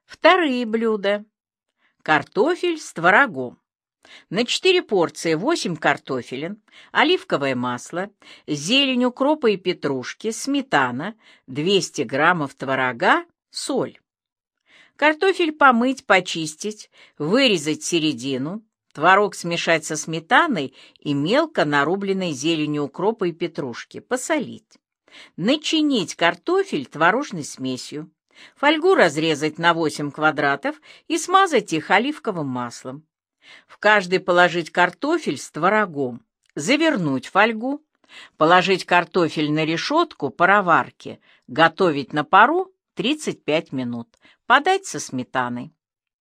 Вторые блюда. Картофель с творогом. На 4 порции 8 картофелин, оливковое масло, зелень укропа и петрушки, сметана, 200 граммов творога, соль. Картофель помыть, почистить, вырезать середину, творог смешать со сметаной и мелко нарубленной зеленью укропа и петрушки, посолить. Начинить картофель творожной смесью. Фольгу разрезать на 8 квадратов и смазать их оливковым маслом. В каждый положить картофель с творогом, завернуть фольгу, положить картофель на решетку пароварки, готовить на пару 35 минут, подать со сметаной.